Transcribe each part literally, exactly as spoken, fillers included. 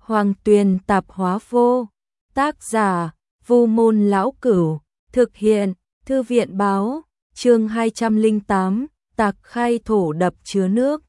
Hoàng Tuyền Tạp Hóa Vô. Tác giả: Vu Môn Lão Cửu. Thực hiện: Thư viện Báo. Chương hai trăm lẻ tám, Tạc Khai Thổ Đập Chứa Nước.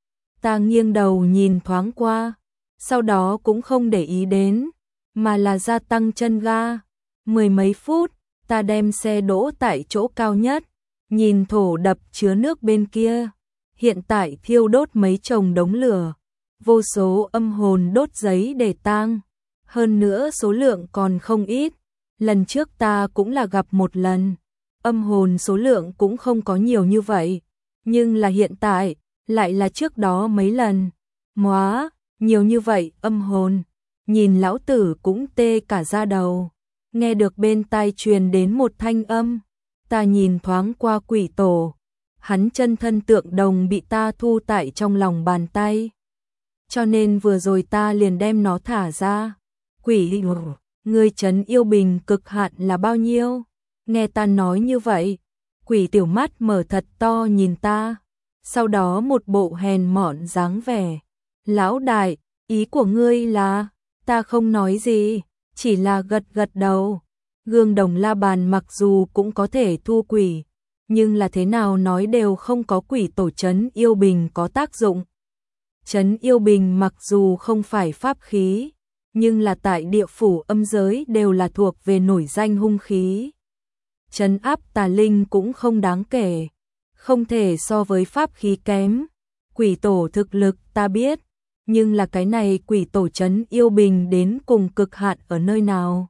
Ta nghiêng đầu nhìn thoáng qua, sau đó cũng không để ý đến, mà là gia tăng chân ga. Mười mấy phút, ta đem xe đỗ tại chỗ cao nhất, nhìn thổ đập chứa nước bên kia. Hiện tại thiêu đốt mấy chồng đống lửa, vô số âm hồn đốt giấy để tang. Hơn nữa số lượng còn không ít. Lần trước ta cũng là gặp một lần, âm hồn số lượng cũng không có nhiều như vậy. Nhưng là hiện tại, lại là trước đó mấy lần. Móa, nhiều như vậy âm hồn. Nhìn lão tử cũng tê cả da đầu. Nghe được bên tai truyền đến một thanh âm. Ta nhìn thoáng qua quỷ tổ. Hắn chân thân tượng đồng bị ta thu tại trong lòng bàn tay. Cho nên vừa rồi ta liền đem nó thả ra. Quỷ, ngươi trấn yêu bình cực hạn là bao nhiêu? Nghe ta nói như vậy, quỷ tiểu mắt mở thật to nhìn ta. Sau đó một bộ hèn mọn dáng vẻ. Lão đại, ý của ngươi là? Ta không nói gì, chỉ là gật gật đầu. Gương đồng la bàn mặc dù cũng có thể thu quỷ, nhưng là thế nào nói đều không có quỷ tổ trấn yêu bình có tác dụng. Trấn yêu bình mặc dù không phải pháp khí, nhưng là tại địa phủ âm giới đều là thuộc về nổi danh hung khí. Trấn áp tà linh cũng không đáng kể, không thể so với pháp khí kém. Quỷ tổ thực lực ta biết, nhưng là cái này quỷ tổ trấn yêu bình đến cùng cực hạn ở nơi nào,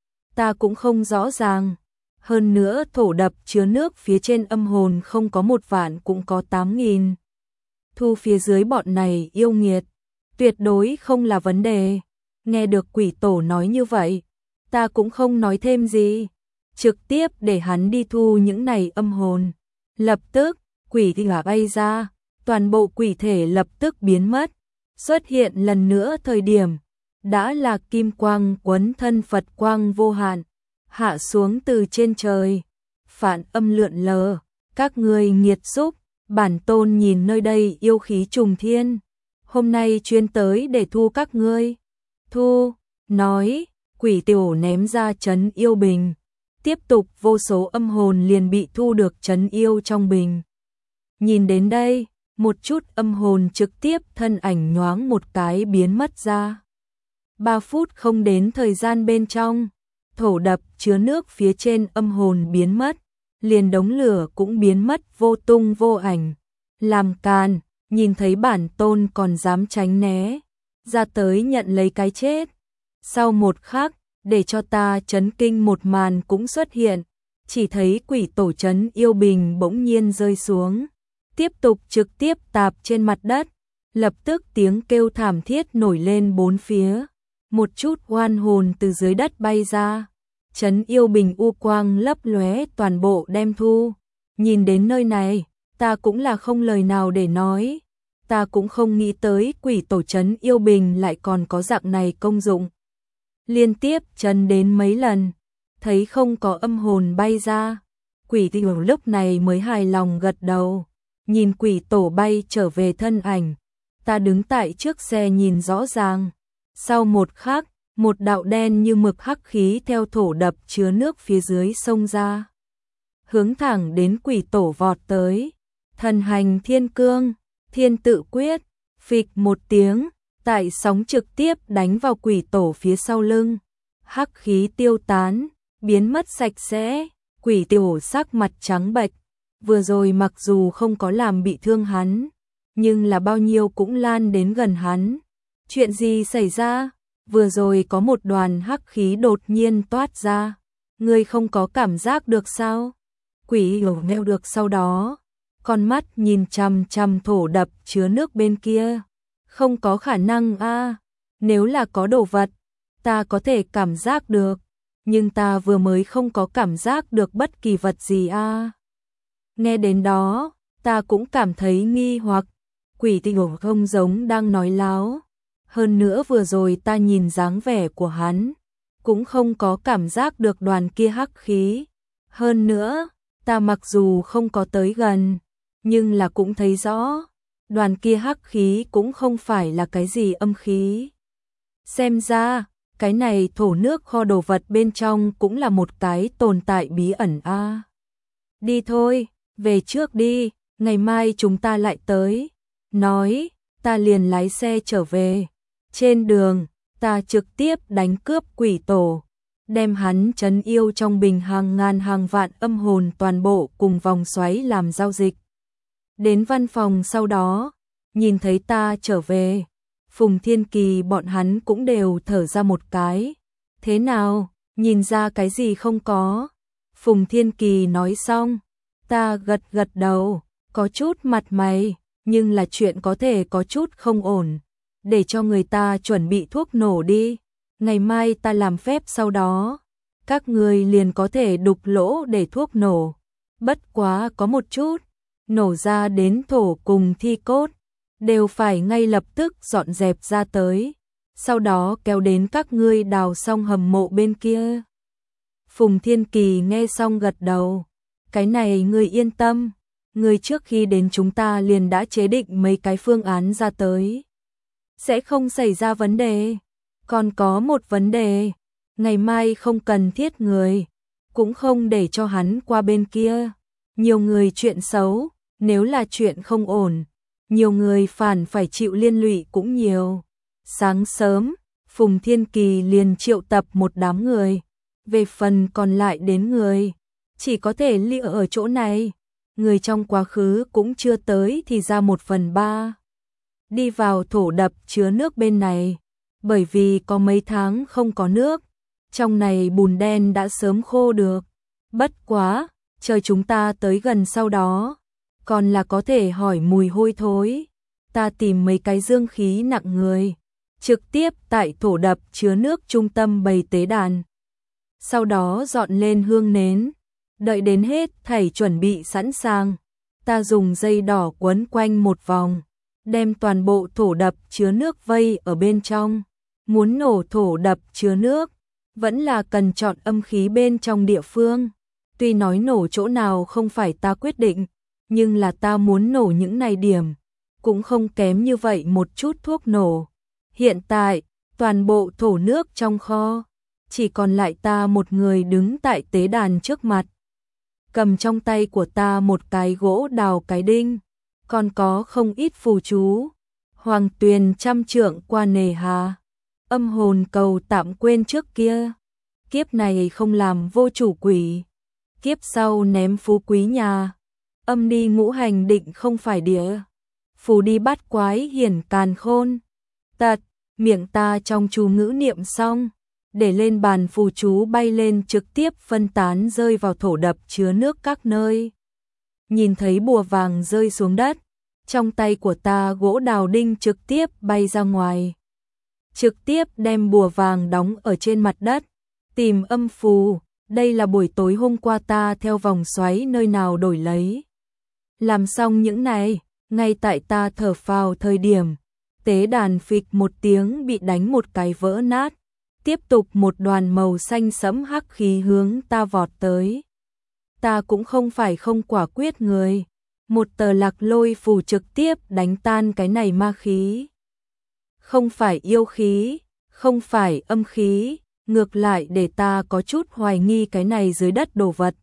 ta cũng không rõ ràng. Hơn nữa thổ đập chứa nước phía trên âm hồn không có một vạn cũng có tám nghìn. Thu phía dưới bọn này yêu nghiệt, tuyệt đối không là vấn đề. Nghe được quỷ tổ nói như vậy, ta cũng không nói thêm gì, trực tiếp để hắn đi thu những này âm hồn. Lập tức, quỷ thì bay ra, toàn bộ quỷ thể lập tức biến mất. Xuất hiện lần nữa thời điểm, đã là kim quang quấn thân Phật quang vô hạn, hạ xuống từ trên trời. Phản âm lượn lờ, các ngươi nghiệt xúc, bản tôn nhìn nơi đây yêu khí trùng thiên, hôm nay chuyên tới để thu các ngươi. Thu, nói, quỷ tiểu ném ra trấn yêu bình. Tiếp tục vô số âm hồn liền bị thu được trấn yêu trong bình. Nhìn đến đây, một chút âm hồn trực tiếp thân ảnh nhoáng một cái biến mất ra. Ba phút không đến thời gian bên trong, thổ đập chứa nước phía trên âm hồn biến mất, liền đống lửa cũng biến mất vô tung vô ảnh. Làm càn, nhìn thấy bản tôn còn dám tránh né, ra tới nhận lấy cái chết. Sau một khắc, để cho ta chấn kinh một màn cũng xuất hiện, chỉ thấy quỷ tổ trấn yêu bình bỗng nhiên rơi xuống, tiếp tục trực tiếp tạp trên mặt đất. Lập tức tiếng kêu thảm thiết nổi lên bốn phía, một chút oan hồn từ dưới đất bay ra. Trấn yêu bình u quang lấp lóe toàn bộ đem thu. Nhìn đến nơi này, ta cũng là không lời nào để nói. Ta cũng không nghĩ tới quỷ tổ trấn yêu bình lại còn có dạng này công dụng. Liên tiếp trấn đến mấy lần, thấy không có âm hồn bay ra, quỷ tiểu lúc này mới hài lòng gật đầu. Nhìn quỷ tổ bay trở về thân ảnh, ta đứng tại trước xe nhìn rõ ràng. Sau một khắc, một đạo đen như mực hắc khí theo thổ đập chứa nước phía dưới sông ra, hướng thẳng đến quỷ tổ vọt tới. Thần hành thiên cương, thiên tự quyết, phịch một tiếng, tại sóng trực tiếp đánh vào quỷ tổ phía sau lưng. Hắc khí tiêu tán, biến mất sạch sẽ. Quỷ tiểu sắc mặt trắng bệch, vừa rồi mặc dù không có làm bị thương hắn, nhưng là bao nhiêu cũng lan đến gần hắn. Chuyện gì xảy ra? Vừa rồi có một đoàn hắc khí đột nhiên toát ra, ngươi không có cảm giác được sao? Quỷ hiểu neo được, sau đó con mắt nhìn chằm chằm thổ đập chứa nước bên kia. Không có khả năng a, nếu là có đồ vật, ta có thể cảm giác được, nhưng ta vừa mới không có cảm giác được bất kỳ vật gì a. Nghe đến đó, ta cũng cảm thấy nghi hoặc, quỷ tiểu không giống đang nói láo. Hơn nữa vừa rồi ta nhìn dáng vẻ của hắn, cũng không có cảm giác được đoàn kia hắc khí. Hơn nữa, ta mặc dù không có tới gần, nhưng là cũng thấy rõ, đoàn kia hắc khí cũng không phải là cái gì âm khí. Xem ra, cái này thổ nước kho đồ vật bên trong cũng là một cái tồn tại bí ẩn a. À. Đi thôi, về trước đi, ngày mai chúng ta lại tới. Nói, ta liền lái xe trở về. Trên đường, ta trực tiếp đánh cướp quỷ tổ, đem hắn trấn yêu trong bình hàng ngàn hàng vạn âm hồn toàn bộ cùng vòng xoáy làm giao dịch. Đến văn phòng sau đó, nhìn thấy ta trở về, Phùng Thiên Kỳ bọn hắn cũng đều thở ra một cái. Thế nào, nhìn ra cái gì không có? Phùng Thiên Kỳ nói xong, ta gật gật đầu, có chút mặt mày, nhưng là chuyện có thể có chút không ổn. Để cho người ta chuẩn bị thuốc nổ đi, ngày mai ta làm phép sau đó, các người liền có thể đục lỗ để thuốc nổ. Bất quá có một chút, nổ ra đến thổ cùng thi cốt, đều phải ngay lập tức dọn dẹp ra tới, sau đó kéo đến các ngươi đào xong hầm mộ bên kia. Phùng Thiên Kỳ nghe xong gật đầu, cái này ngươi yên tâm, ngươi trước khi đến chúng ta liền đã chế định mấy cái phương án ra tới. Sẽ không xảy ra vấn đề. Còn có một vấn đề, ngày mai không cần thiết người, cũng không để cho hắn qua bên kia. Nhiều người chuyện xấu, nếu là chuyện không ổn, nhiều người phản phải chịu liên lụy cũng nhiều. Sáng sớm, Phùng Thiên Kỳ liền triệu tập một đám người, về phần còn lại đến người, chỉ có thể lưu ở chỗ này. Người trong quá khứ cũng chưa tới thì ra một phần ba. Đi vào thổ đập chứa nước bên này, bởi vì có mấy tháng không có nước, trong này bùn đen đã sớm khô được. Bất quá, chờ chúng ta tới gần sau đó, còn là có thể hỏi mùi hôi thối. Ta tìm mấy cái dương khí nặng người, trực tiếp tại thổ đập chứa nước trung tâm bày tế đàn. Sau đó dọn lên hương nến, đợi đến hết thảy chuẩn bị sẵn sàng, ta dùng dây đỏ quấn quanh một vòng, đem toàn bộ thổ đập chứa nước vây ở bên trong. Muốn nổ thổ đập chứa nước, vẫn là cần chọn âm khí bên trong địa phương. Tuy nói nổ chỗ nào không phải ta quyết định, nhưng là ta muốn nổ những này điểm, cũng không kém như vậy một chút thuốc nổ. Hiện tại, toàn bộ thổ nước trong kho, chỉ còn lại ta một người đứng tại tế đàn trước mặt. Cầm trong tay của ta một cái gỗ đào cái đinh, còn có không ít phù chú. Hoàng tuyền trăm trượng qua nề hà, âm hồn cầu tạm quên trước kia. Kiếp này không làm vô chủ quỷ, kiếp sau ném phú quý nhà. Âm đi ngũ hành định không phải địa, phù đi bắt quái hiển càn khôn. Tật, miệng ta trong chú ngữ niệm xong, để lên bàn phù chú bay lên trực tiếp phân tán rơi vào thổ đập chứa nước các nơi. Nhìn thấy bùa vàng rơi xuống đất, trong tay của ta gỗ đào đinh trực tiếp bay ra ngoài. Trực tiếp đem bùa vàng đóng ở trên mặt đất, tìm âm phù, đây là buổi tối hôm qua ta theo vòng xoáy nơi nào đổi lấy. Làm xong những này, ngay tại ta thở phào thời điểm, tế đàn phịch một tiếng bị đánh một cái vỡ nát, tiếp tục một đoàn màu xanh sẫm hắc khí hướng ta vọt tới. Ta cũng không phải không quả quyết người, một tờ lạc lôi phù trực tiếp đánh tan cái này ma khí. Không phải yêu khí, không phải âm khí, ngược lại để ta có chút hoài nghi cái này dưới đất đồ vật.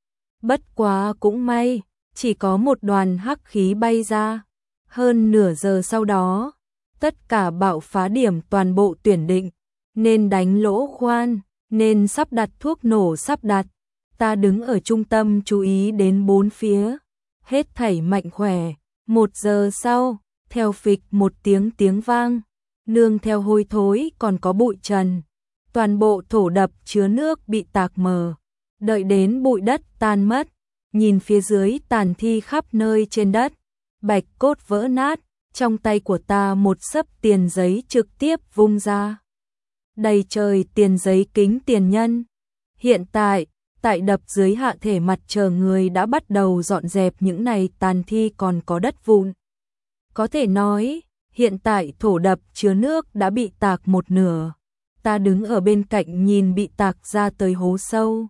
Bất quá cũng may, chỉ có một đoàn hắc khí bay ra. Hơn nửa giờ sau đó, tất cả bạo phá điểm toàn bộ tuyển định, nên đánh lỗ khoan, nên sắp đặt thuốc nổ sắp đặt. Ta đứng ở trung tâm chú ý đến bốn phía, hết thảy mạnh khỏe. Một giờ sau, theo phịch một tiếng tiếng vang, nương theo hôi thối còn có bụi trần. Toàn bộ thổ đập chứa nước bị tạc mờ, đợi đến bụi đất tan mất, nhìn phía dưới tàn thi khắp nơi trên đất, bạch cốt vỡ nát, trong tay của ta một xấp tiền giấy trực tiếp vung ra. Đầy trời tiền giấy kính tiền nhân. Hiện tại, tại đập dưới hạ thể mặt chờ người đã bắt đầu dọn dẹp những này tàn thi còn có đất vụn. Có thể nói, hiện tại thổ đập chứa nước đã bị tạc một nửa. Ta đứng ở bên cạnh nhìn bị tạc ra tới hố sâu.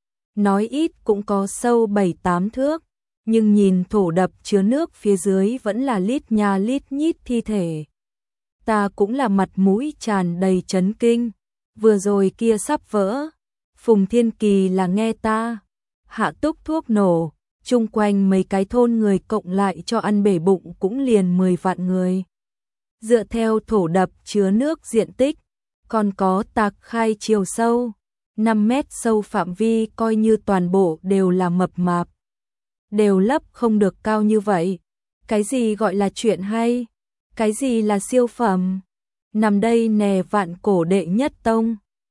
Nói ít cũng có sâu bảy tám thước, nhưng nhìn thổ đập chứa nước phía dưới vẫn là lít nha lít nhít thi thể. ta cũng là mặt mũi tràn đầy chấn kinh, vừa rồi kia sắp vỡ. Phùng Thiên Kỳ là nghe ta hạ túc thuốc nổ, chung quanh mấy cái thôn người cộng lại cho ăn bể bụng cũng liền mười vạn người. Dựa theo thổ đập chứa nước diện tích, còn có tạc khai chiều sâu, năm mét sâu phạm vi coi như toàn bộ đều là mập mạp. Đều lấp không được cao như vậy. Cái gì gọi là chuyện hay? Cái gì là siêu phẩm? Nằm đây nè vạn cổ đệ nhất tông.